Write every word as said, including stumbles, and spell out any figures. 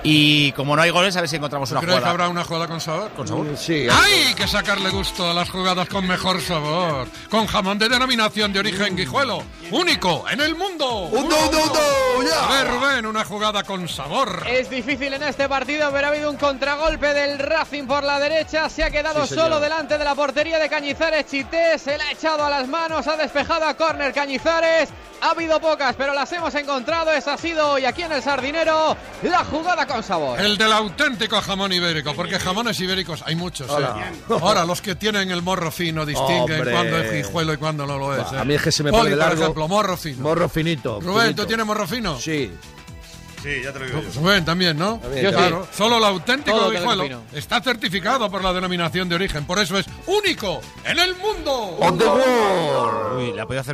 Y como no hay goles, a ver si encontramos una ¿Crees jugada. que habrá una jugada con sabor? ¿Con sabor? Sí. ¡Hay que sacarle gusto a las jugadas con mejor sabor! Con jamón de denominación de origen Guijuelo, único en el mundo. ¡Un do, do, do! ¡Ya! A ver, Rubén, una jugada con sabor. Es difícil en este partido, pero ha habido un contragolpe del Racing por la derecha. Se ha quedado Sí, solo señor. delante de la portería de Cañizares. Chité se la ha echado a las manos, ha despejado a córner Cañizares. Ha habido pocas, pero las hemos encontrado. Esa ha sido hoy aquí en el Sardinero la jugada con sabor. El del auténtico jamón ibérico, porque jamones ibéricos hay muchos. Hola. ¿eh? Ahora, los que tienen el morro fino distinguen Hombre. cuándo es guijuelo y cuándo no lo es. Bah, ¿eh? a mí es que se me Poli, pone por largo. ejemplo, morro fino. Morro finito. Rubén, finito. ¿tú tienes morro fino? Sí. Sí, ya te lo digo yo. Rubén también, ¿no? También, Yo sí. Claro, solo el auténtico Todo tengo guijuelo fino. está certificado por la denominación de origen, por eso es único en el mundo. ¡On the board! Uy, le ha podido hacer